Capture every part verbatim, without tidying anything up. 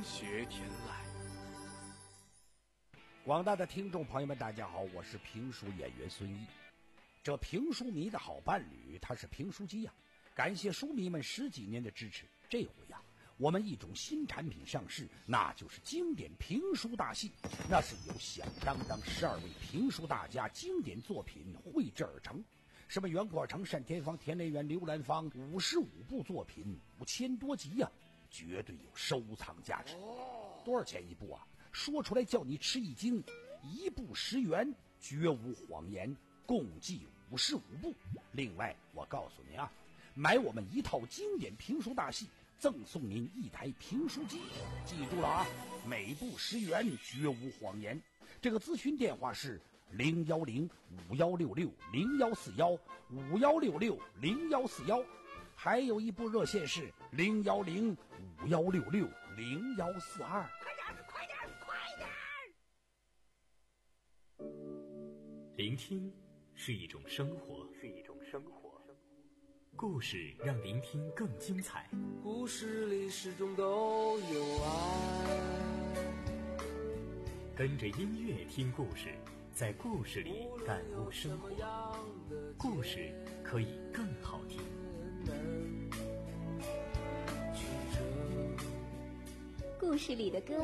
文学天籁。 广大的听众朋友们，大家好，我是评书演员孙一。这评书迷的好伴侣，他是评书机呀、啊！感谢书迷们十几年的支持。这回呀、啊，我们一种新产品上市，那就是经典评书大戏。那是由响当当十二位评书大家经典作品绘制而成。什么袁阔成、单田芳、田雷元、刘兰芳，五十五部作品，五千多集呀、啊，绝对有收藏价值。多少钱一部啊？说出来叫你吃一惊，一部十元，绝无谎言，共计五十五部。另外，我告诉您啊，买我们一套经典评书大戏，赠送您一台评书机。记住了啊，每部十元，绝无谎言。这个咨询电话是零幺零五幺六六零幺四幺五幺六六零幺四幺，还有一部热线是零幺零五幺六六零幺四二。 快点，快点！ 聆听是一种生活，是一种生活。故事让聆听更精彩。 故事里始终都有爱。 跟着音乐听故事，在故事里感悟生活。故事可以更好听。 故事里的歌。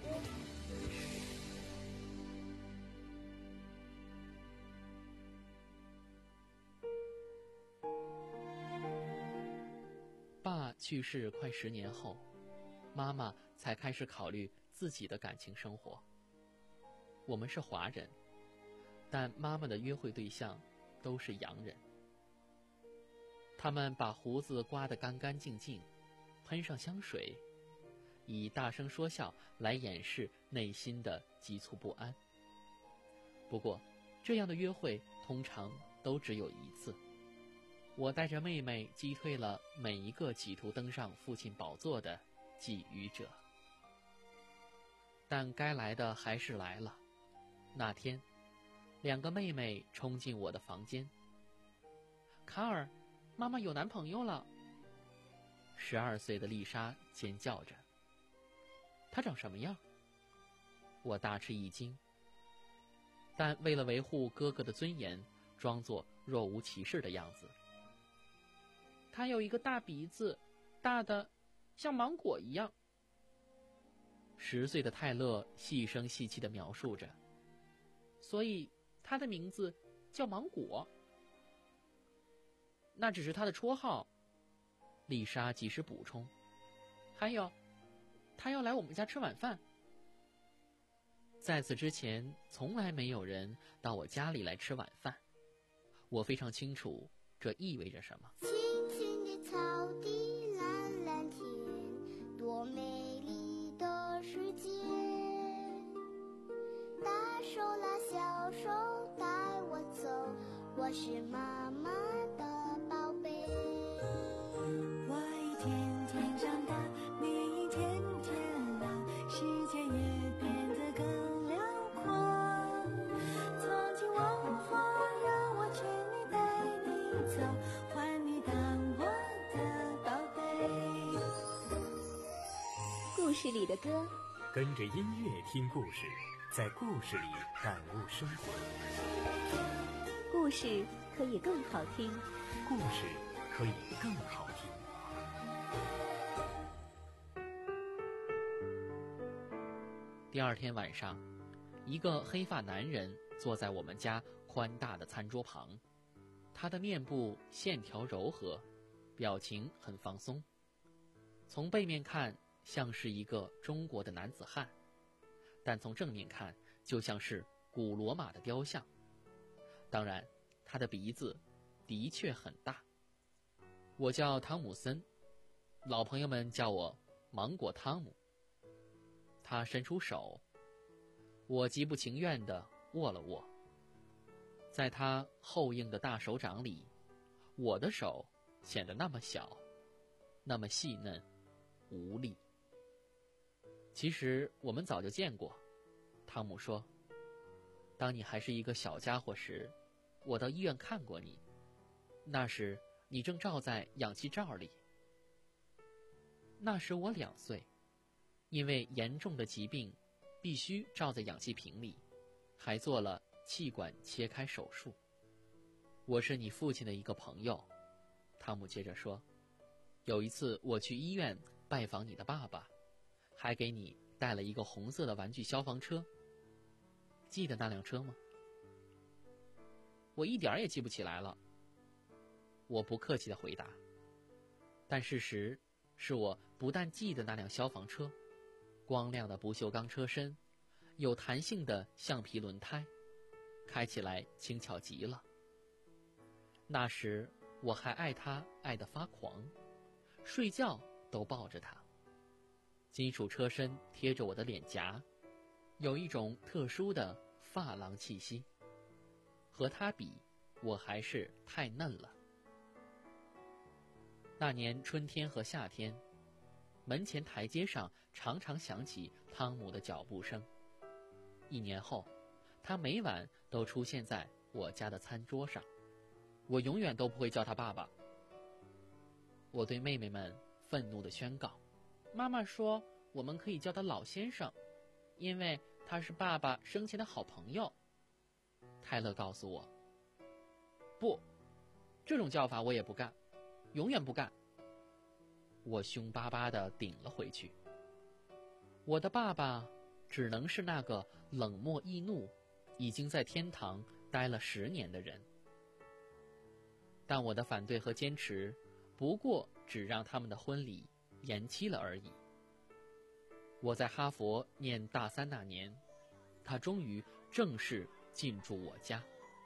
爸去世快十年后，妈妈才开始考虑自己的感情生活。我们是华人，但妈妈的约会对象都是洋人。他们把胡子刮得干干净净，喷上香水，以大声说笑来掩饰内心的急促不安。不过，这样的约会通常都只有一次。我带着妹妹击退了每一个企图登上父亲宝座的觊觎者。但该来的还是来了。那天，两个妹妹冲进我的房间。卡尔，妈妈有男朋友了。十二岁的丽莎尖叫着。他长什么样？我大吃一惊，但为了维护哥哥的尊严，装作若无其事的样子。他有一个大鼻子，大的像芒果一样。十岁的泰勒细声细气地描述着，所以他的名字叫芒果。那只是他的绰号。丽莎及时补充，还有他要来我们家吃晚饭。在此之前，从来没有人到我家里来吃晚饭。我非常清楚这意味着什么。 青青的草地，蓝蓝天，多美丽的世界。大手拉小手带我走，我是妈妈的宝贝。 我一天天长大，你一天天老，世界也变得更辽阔。从今往后，让我全力带你走，换你当我的宝贝。 故事里的歌， 跟着音乐听故事，在故事里感悟生活。 故事可以更好听， 故事可以更好听。 第二天晚上，一个黑发男人坐在我们家宽大的餐桌旁，他的面部线条柔和，表情很放松。从背面看，像是一个中国的男子汉，但从正面看，就像是古罗马的雕像。当然，他的鼻子的确很大。我叫汤姆森，老朋友们叫我芒果汤姆。他伸出手，我极不情愿地握了握。在他厚硬的大手掌里，我的手显得那么小，那么细嫩，无力。其实我们早就见过，汤姆说，当你还是一个小家伙时，我到医院看过你，那时你正罩在氧气罩里。那时我两岁， 因为严重的疾病，必须罩在氧气瓶里，还做了气管切开手术。我是你父亲的一个朋友，汤姆接着说，有一次我去医院拜访你的爸爸，还给你带了一个红色的玩具消防车。记得那辆车吗？我一点儿也记不起来了。我不客气地回答。但事实是我不但记得那辆消防车，光亮的不锈钢车身，有弹性的橡皮轮胎，开起来轻巧极了。那时我还爱它爱得发狂，睡觉都抱着它。金属车身贴着我的脸颊，有一种特殊的发廊气息。和它比，我还是太嫩了。那年春天和夏天，门前台阶上常常响起汤姆的脚步声。一年后，他每晚都出现在我家的餐桌上。我永远都不会叫他爸爸。我对妹妹们愤怒地宣告，妈妈说我们可以叫他老先生，因为他是爸爸生前的好朋友。泰勒告诉我，不，这种叫法我也不干，永远不干。我凶巴巴地顶了回去。我的爸爸只能是那个冷漠易怒，已经在天堂待了十年的人。但我的反对和坚持，不过只让他们的婚礼延期了而已。我在哈佛念大三那年，他终于正式进驻我家。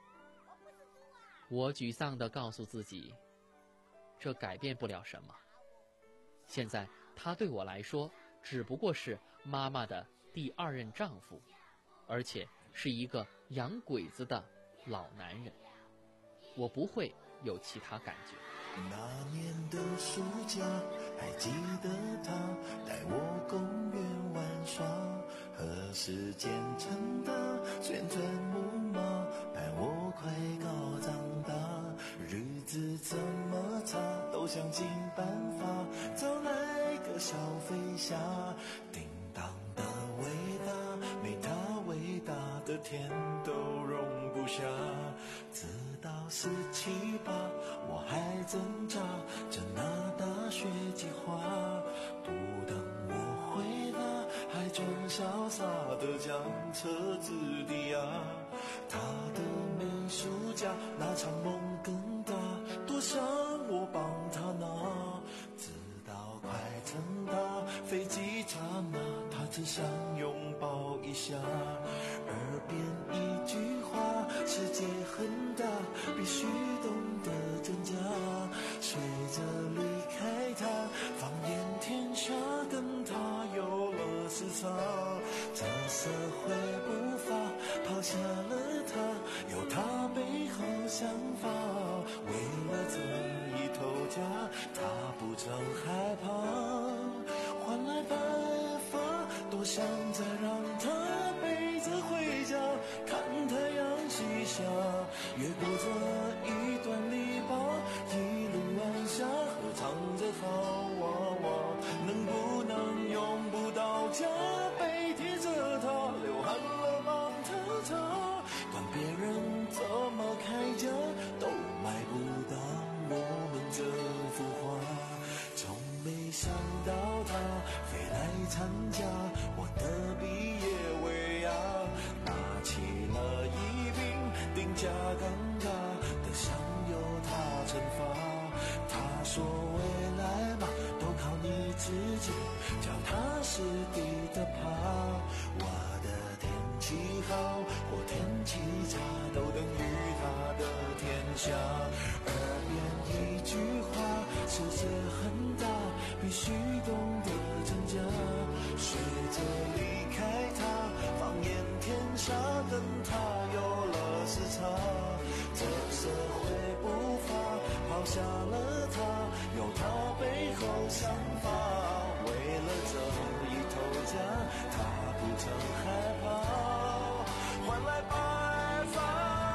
我沮丧地告诉自己，这改变不了什么。现在他对我来说只不过是妈妈的第二任丈夫，而且是一个洋鬼子的老男人。我不会有其他感觉。 那年的暑假，还记得他带我公园玩耍，何时渐成的旋转木马，伴我快高长大。日子怎么差，都想尽办法找来个小飞侠。叮当的伟大，没他伟大的天都容不下。直到十七八，我还挣扎着拿大学计划。不等我回答，还装潇洒的将车子抵押。他的美术家那场梦更大，多想我帮他拿。直到快成大，飞机刹那，他只想拥抱一下。耳边一句话，世界很大，必须懂得挣扎。随着离开他，放眼天下，跟他有了时差。这社会步伐，抛下了他，有他背后想法。为了这一头家，他不曾害怕，换来白发，多想再让他背着回家，看太阳西下，越过这一段篱笆，一路晚霞，合唱着好娃娃。能不能用不到家，背贴着他，流汗了帮他擦。管别人怎么开价，都买不到我们这幅画。从没想到他非来参加我的毕业尾牙，拿起了一柄定价尴尬的想由他惩罚。他说未来嘛，都靠你自己，脚踏实地的爬。我的天气好或天气差，都等于他的天下。耳边一句话，世界很大，必须懂得挣扎。随着离开他，放眼天下，跟他有了时差。这社会步伐，抛下了他，有他背后想法。为了这一头家，他不曾害怕，换来白发。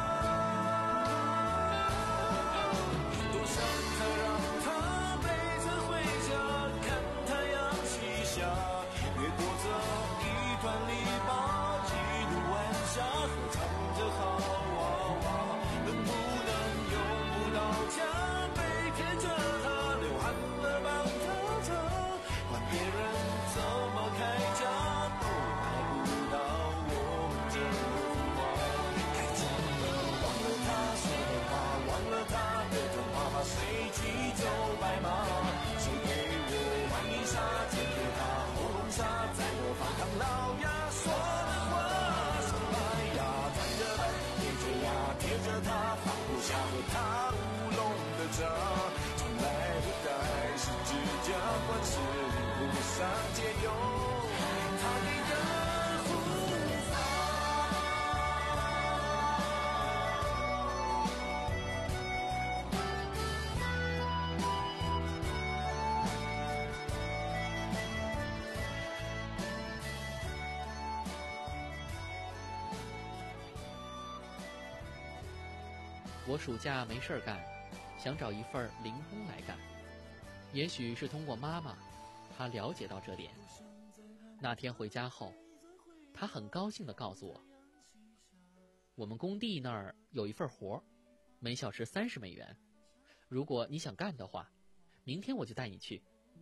多想再让他背着回家，看太阳西下，越过插在我放唐老鸭说的话，说白呀，站着贴着呀，贴着它，放不下和它乌龙的茶，从来不该是指甲，观世音菩萨借用他给的护法。 我暑假没事儿干，想找一份零工来干。也许是通过妈妈，她了解到这点。那天回家后，她很高兴地告诉我，我们工地那儿有一份活，每小时三十美元，如果你想干的话，明天我就带你去。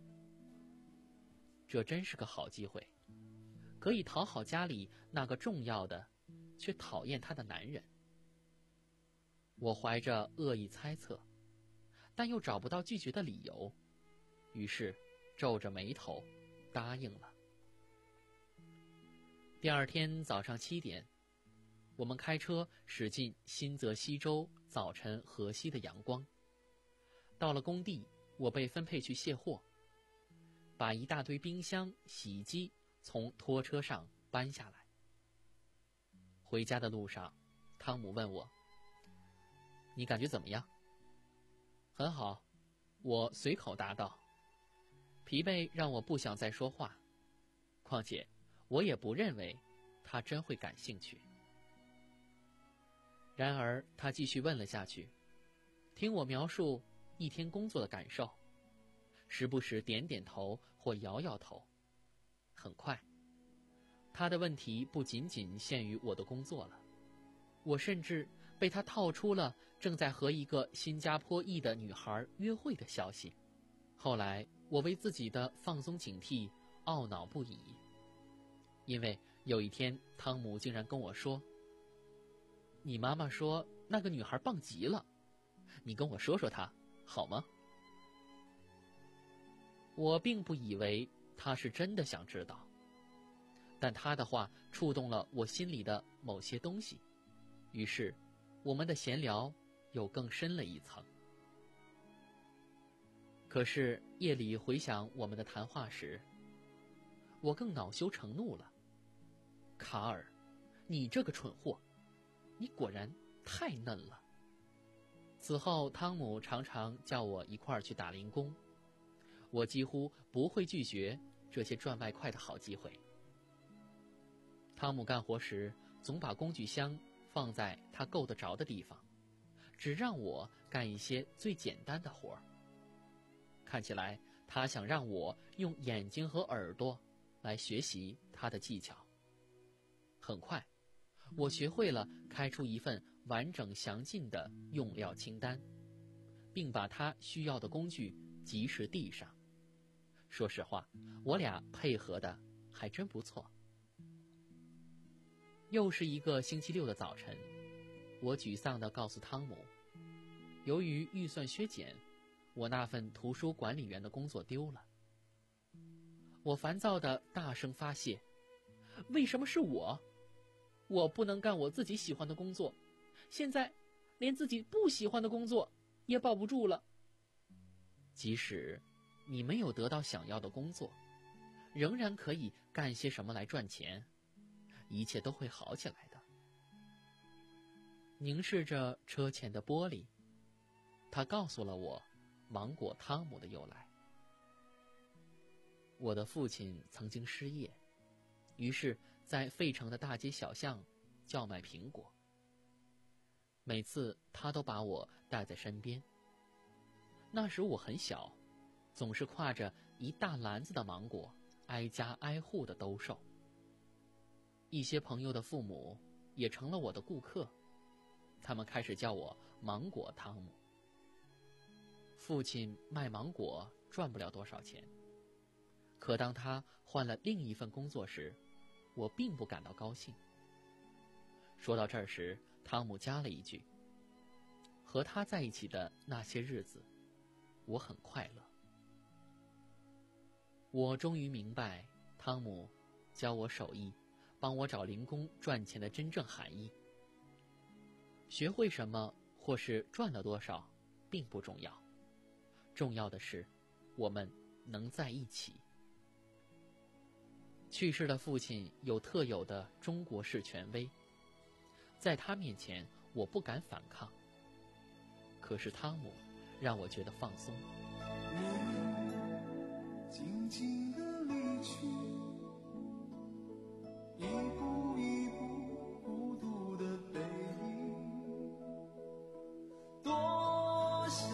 这真是个好机会，可以讨好家里那个重要的却讨厌他的男人。我怀着恶意猜测，但又找不到拒绝的理由，于是皱着眉头答应了。第二天早上七点，我们开车驶进新泽西州早晨和煦的阳光。到了工地，我被分配去卸货，把一大堆冰箱、洗衣机从拖车上搬下来。回家的路上，汤姆问我，你感觉怎么样？很好，我随口答道。疲惫让我不想再说话，况且我也不认为他真会感兴趣。然而他继续问了下去，听我描述一天工作的感受，时不时点点头或摇摇头。很快，他的问题不仅仅限于我的工作了，我甚至被他套出了正在和一个新加坡裔的女孩约会的消息。后来我为自己的放松警惕懊恼不已，因为有一天汤姆竟然跟我说，你妈妈说那个女孩棒极了，你跟我说说她好吗？我并不以为他是真的想知道，但他的话触动了我心里的某些东西，于是我们的闲聊又更深了一层。可是夜里回想我们的谈话时，我更恼羞成怒了。卡尔，你这个蠢货，你果然太嫩了。此后汤姆常常叫我一块儿去打零工，我几乎不会拒绝这些赚外快的好机会。汤姆干活时总把工具箱放在他够得着的地方，只让我干一些最简单的活儿。看起来他想让我用眼睛和耳朵来学习他的技巧。很快，我学会了开出一份完整详尽的用料清单，并把他需要的工具及时递上。说实话，我俩配合的还真不错。又是一个星期六的早晨，我沮丧地告诉汤姆，由于预算削减，我那份图书管理员的工作丢了。我烦躁地大声发泄，为什么是我？我不能干我自己喜欢的工作，现在连自己不喜欢的工作也保不住了。即使你没有得到想要的工作，仍然可以干些什么来赚钱，一切都会好起来的。凝视着车前的玻璃，他告诉了我芒果汤姆的由来。我的父亲曾经失业，于是在费城的大街小巷叫卖苹果。每次他都把我带在身边。那时我很小，总是挎着一大篮子的芒果，挨家挨户的兜售。一些朋友的父母也成了我的顾客，他们开始叫我芒果汤姆。父亲卖芒果赚不了多少钱，可当他换了另一份工作时，我并不感到高兴。说到这儿时，汤姆加了一句，和他在一起的那些日子，我很快乐。我终于明白汤姆教我手艺，帮我找零工赚钱的真正含义。学会什么或是赚了多少并不重要，重要的是我们能在一起。去世的父亲有特有的中国式权威，在他面前我不敢反抗，可是汤姆让我觉得放松。 你静静地离去，一步一步孤独的背影，多想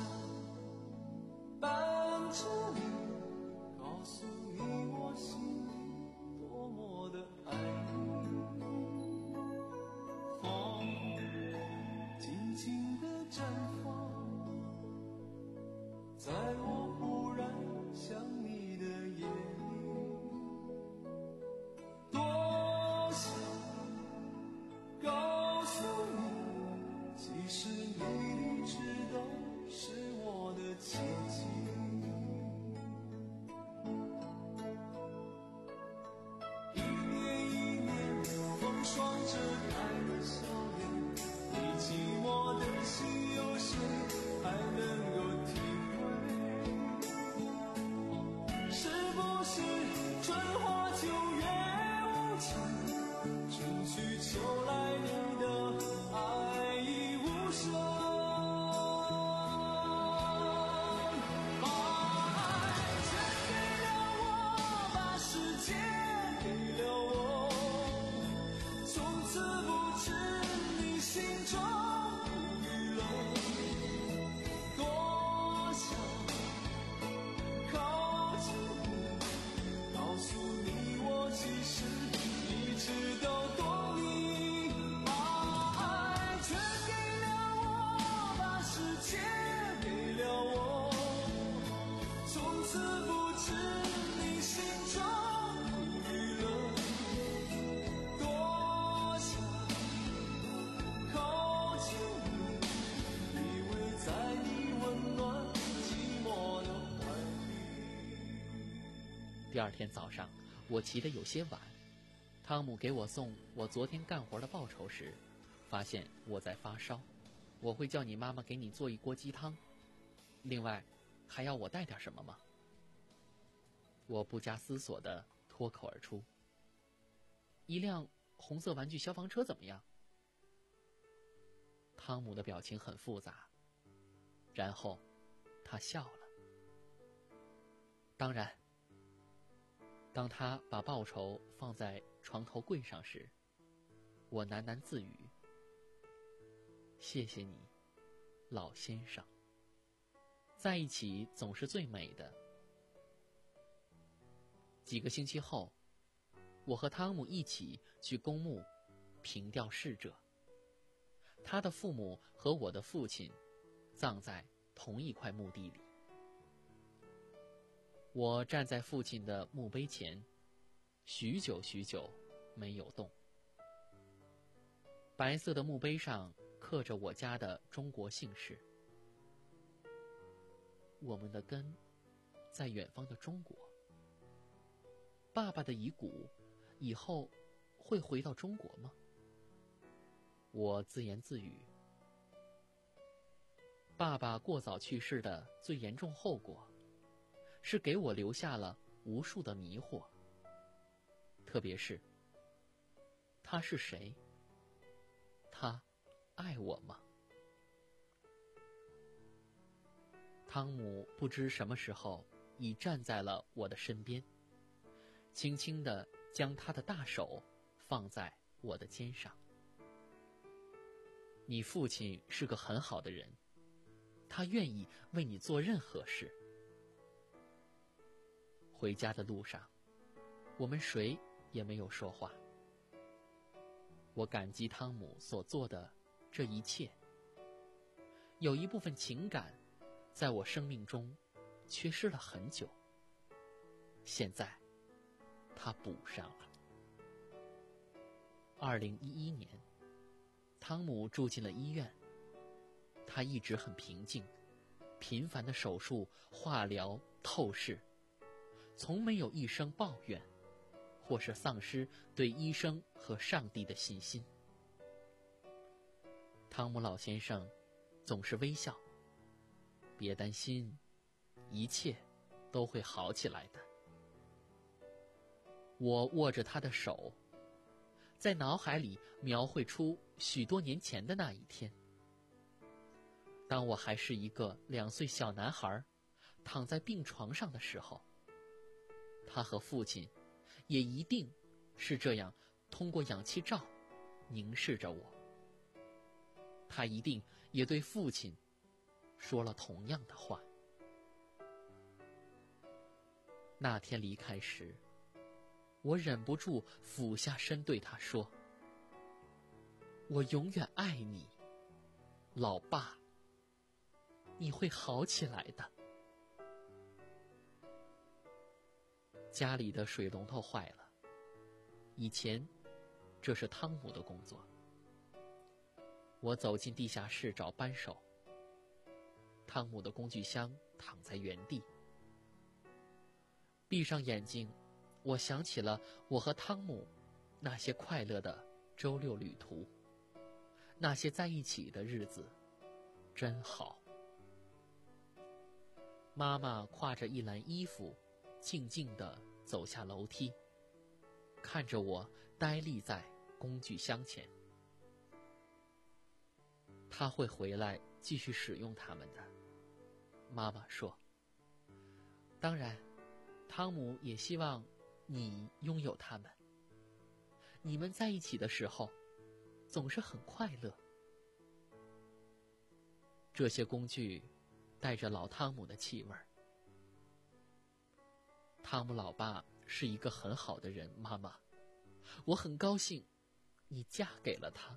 伴着你，告诉你我心里多么的爱你。风静静地绽放，在我忽然想你的夜里，多想告诉你，其实你一直都是我的奇迹。一年一年风霜遮盖了笑脸，你寂寞的心有谁还能够体会？是不是春花秋月无情，春去秋来你的爱已无声？把爱全给了我，把世界给了我，从此不知你心中无语了。多想靠近你，告诉你我其实一直都懂你。把爱全给了我，把世界给了我，从此不知你心中无语了。多想靠近你，依偎在你温暖寂寞的怀里。 第二天早上，我起得有些晚。汤姆给我送我昨天干活的报酬时，发现我在发烧。我会叫你妈妈给你做一锅鸡汤。另外，还要我带点什么吗？我不加思索地脱口而出：一辆红色玩具消防车怎么样？汤姆的表情很复杂，然后他笑了。当然。当他把报酬放在床头柜上时，我喃喃自语：谢谢你，老先生。在一起总是最美的。几个星期后，我和汤姆一起去公墓凭吊逝者。他的父母和我的父亲葬在同一块墓地里。我站在父亲的墓碑前，许久许久没有动。白色的墓碑上刻着我家的中国姓氏。我们的根在远方的中国。爸爸的遗骨以后会回到中国吗？我自言自语。爸爸过早去世的最严重后果是给我留下了无数的迷惑，特别是他是谁？他爱我吗？汤姆不知什么时候已站在了我的身边，轻轻地将他的大手放在我的肩上。你父亲是个很好的人，他愿意为你做任何事。回家的路上，我们谁也没有说话。我感激汤姆所做的这一切。有一部分情感在我生命中缺失了很久，现在他补上了。二零一一年，汤姆住进了医院。他一直很平静，频繁的手术、化疗、透视，从没有一声抱怨。 或是丧失对医生和上帝的信心。汤姆老先生总是微笑，别担心，一切都会好起来的。我握着他的手，在脑海里描绘出许多年前的那一天，当我还是一个两岁小男孩，躺在病床上的时候，他和父亲也一定是这样通过氧气罩凝视着我。他一定也对父亲说了同样的话。那天离开时，我忍不住俯下身对他说：“我永远爱你，老爸，你会好起来的。”家里的水龙头坏了，以前这是汤姆的工作。我走进地下室找扳手，汤姆的工具箱躺在原地。闭上眼睛，我想起了我和汤姆那些快乐的周六旅途，那些在一起的日子真好。妈妈挎着一篮衣服静静地走下楼梯，看着我呆立在工具箱前。他会回来继续使用它们的，妈妈说。当然，汤姆也希望你拥有它们。你们在一起的时候，总是很快乐。这些工具带着老汤姆的气味。汤姆老爸是一个很好的人，妈妈，我很高兴你嫁给了他。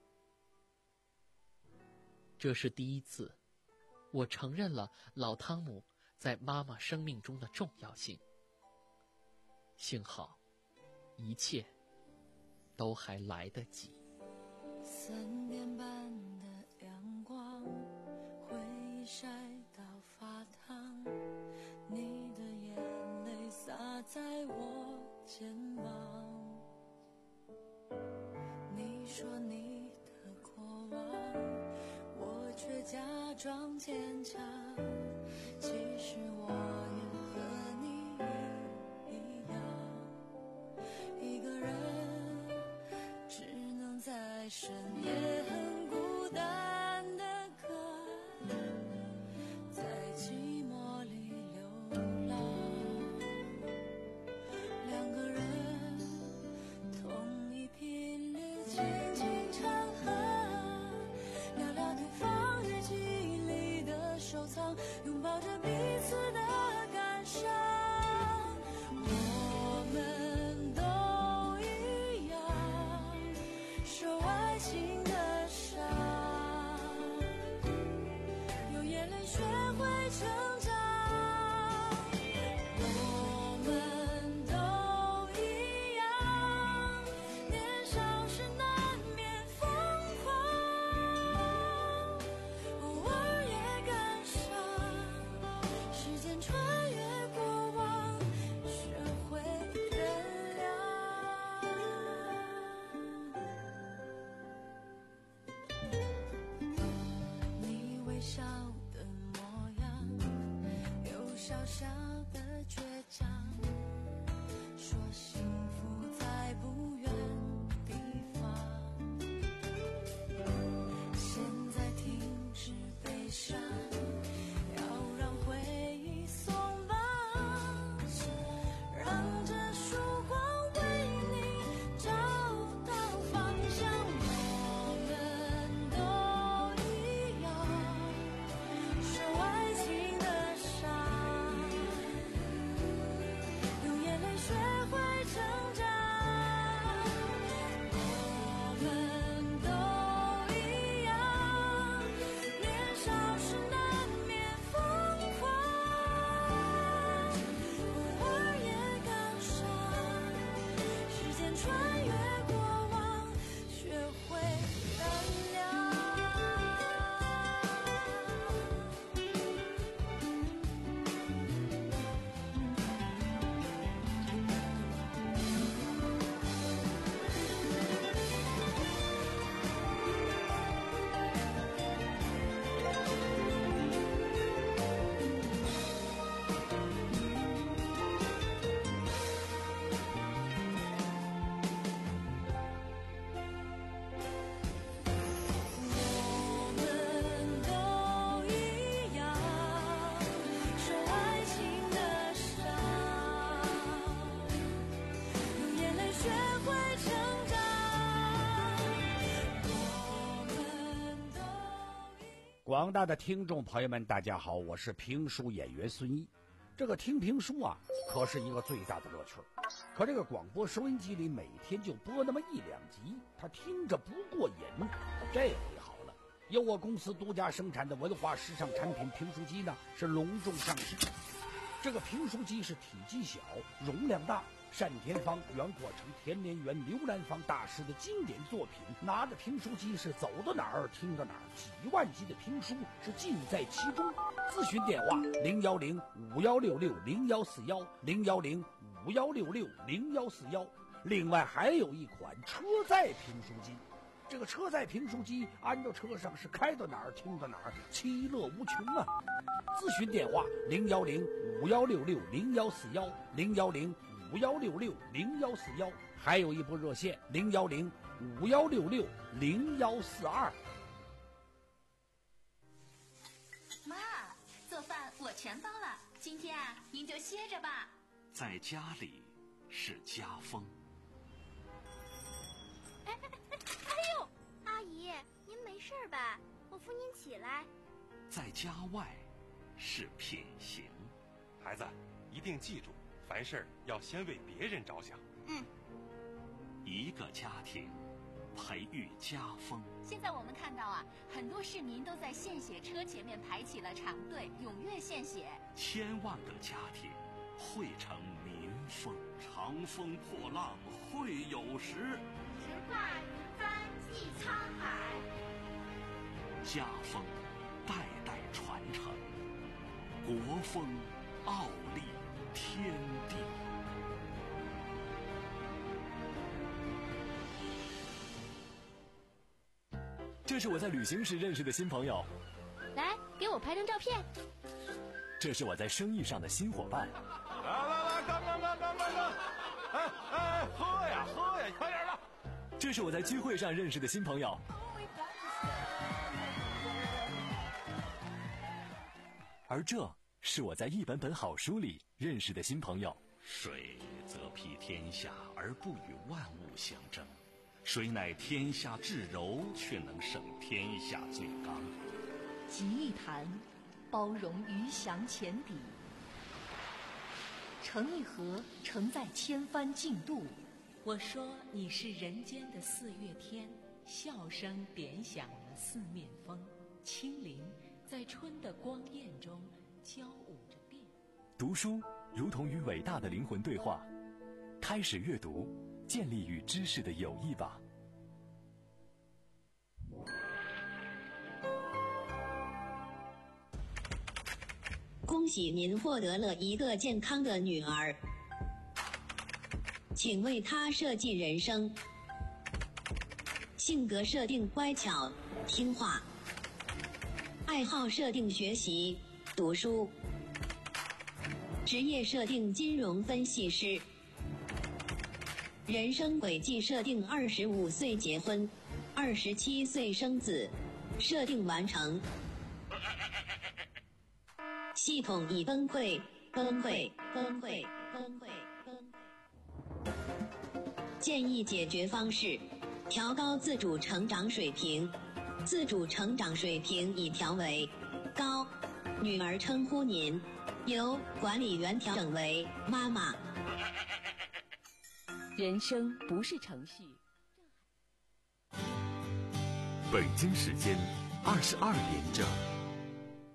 这是第一次，我承认了老汤姆在妈妈生命中的重要性。幸好，一切都还来得及。 三点半的阳光，回忆晒到发烫，你的眼泪洒在我肩膀。你说你的过往，我却假装坚强，其实我也和你一样，一个人只能在深夜很孤单的歌，在寂寞里流浪。两个人同一频率轻轻唱和，聊聊对方日记里的收藏，拥抱着彼此的感伤。我们都一样，受爱情的广大的听众朋友们，大家好，我是评书演员孙一。这个听评书啊，可是一个最大的乐趣。可这个广播收音机里每天就播那么一两集，他听着不过瘾。这回好了，由我公司独家生产的文化时尚产品评书机呢，是隆重上市。这个评书机是体积小，容量大。单田芳、袁阔成、田连元、刘兰芳大师的经典作品，拿着评书机是走到哪儿听到哪儿，几万集的评书是尽在其中。咨询电话零幺零五幺六六零幺四幺零幺零五幺六六零幺四幺。另外还有一款车载评书机，这个车载评书机安到车上是开到哪儿听到哪儿，其乐无穷啊！咨询电话零幺零五幺六六零幺四幺零幺零五幺六六零幺四幺，还有一部热线零幺零五幺六六零幺四二。 妈，做饭我全包了，今天啊，您就歇着吧。 在家里是家风。 哎哎哎哎呦，阿姨，您没事吧？我扶您起来。 在家外是品行。 孩子，一定记住，凡事要先为别人着想。 嗯。 一个家庭培育家风。 现在我们看到啊，很多市民都在献血车前面排起了长队，踊跃献血。 千万个家庭汇成民风。长风破浪会有时， 直挂云帆济沧海。 家风代代传承，国风傲立天地。 这是我在旅行时认识的新朋友， 来给我拍张照片。 这是我在生意上的新伙伴。 来来来，干干干干干干！哎哎，喝呀喝呀，快点的！ 这是我在聚会上认识的新朋友。而这是我在一本本好书里认识的新朋友。 水则披天下而不与万物相争，水乃天下至柔，却能胜天下最刚。 集一谈，包容鱼翔浅底；成一河，承载千帆竞渡。 我说你是人间的四月天，笑声点响了四面风，清灵在春的光艳中交舞着变。 读书如同与伟大的灵魂对话，开始阅读，建立与知识的友谊吧。 恭喜您获得了一个健康的女儿，请为她设计人生。性格设定乖巧听话，爱好设定学习读书，职业设定金融分析师，人生轨迹设定二十五岁结婚，二十七岁生子，设定完成。系统已崩溃，崩溃，崩溃，崩溃，崩溃。建议解决方式：调高自主成长水平。自主成长水平已调为高。女儿称呼您，由管理员调整为妈妈。 人生不是程序。 北京时间二十二点整。